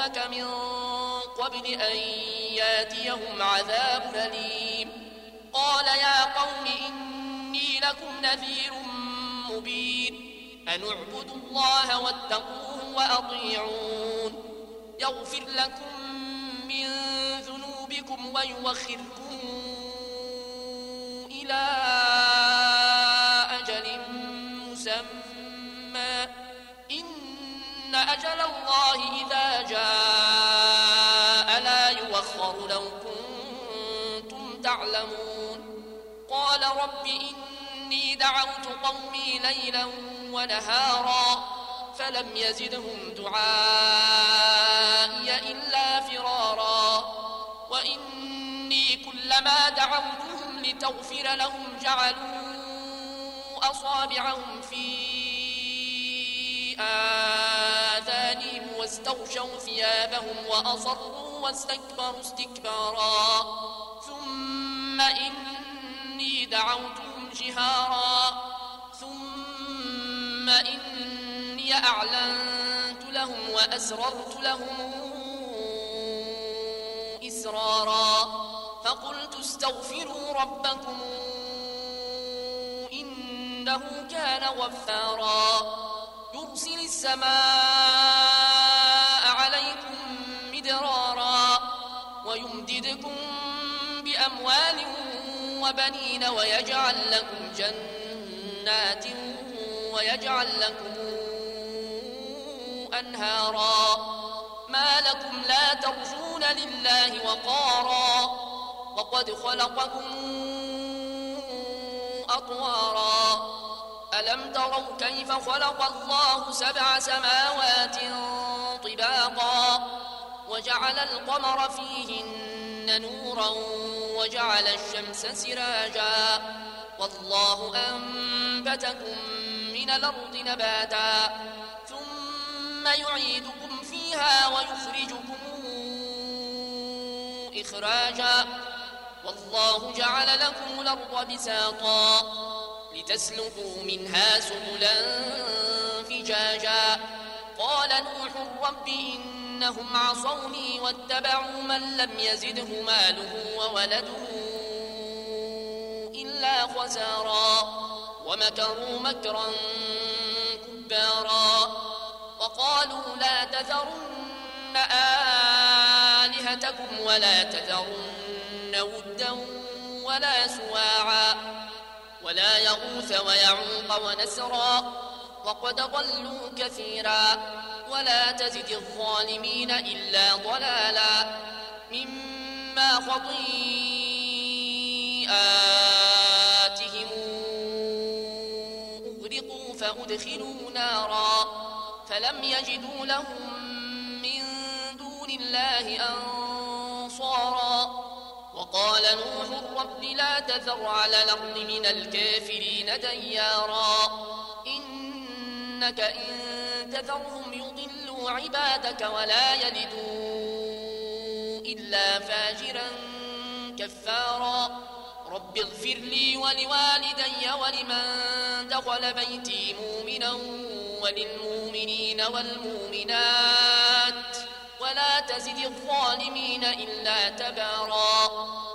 قومك من قبل أن ياتيهم عذاب أليم قال يا قوم إني لكم نذير مبين أن اعبدوا الله واتقوه وأطيعون يغفر لكم من ذنوبكم ويوخركم إلى أجل مسمى إن أجل الله إذا جاء لا يوخر لو كنتم تعلمون قال رب إني دعوت قومي ليلا ونهارا فلم يزدهم دعائي إلا فرارا وإني كلما دعوتهم لتغفر لهم جعلوا أصابعهم في آذانهم واستغشوا ثيابهم وأصروا واستكبروا استكبارا ثم إني دعوتهم جهارا ثم إني أعلنت لهم وأسررت لهم إسرارا فقلت استغفروا ربكم إنه كان غفارا يرسل السماء عليكم مدرارا ويمددكم بأموال وبنين ويجعل لكم جنات ويجعل لكم أنهارا ما لكم لا ترجون لله وقارا وقد خلقكم أطوارا ألم تروا كيف خلق الله 7 سماوات طباقا وجعل القمر فيهن نورا وجعل الشمس سراجا والله أنبتكم من الأرض نباتا ثم يعيدكم فيها ويخرجكم إخراجا والله جعل لكم الأرض بساطا لتسلكوا منها سبلا فجاجا قال نوح رب إنهم عصوني واتبعوا من لم يزده ماله وولده إلا خسارا ومكروا مكرا كبارا وقالوا لا تذرن آلهتكم ولا تذرن ودا ولا سواعا ولا يغوث ويعوق ونسرا وقد ضلوا كثيرا ولا تزد الظالمين إلا ضلالا مما خطيئاتهم أغرقوا فأدخلوا نارا فلم يجدوا لهم من دون الله أنصارا وقال نوح رب لا تذر على الأرض من الكافرين ديارا إنك إن تذرهم يضلوا عبادك ولا يلدوا إلا فاجرا كفارا رب اغفر لي ولوالدي ولمن دخل بيتي مؤمنا وللمؤمنين والمؤمنات ولا تزد الظالمين إلا تبارا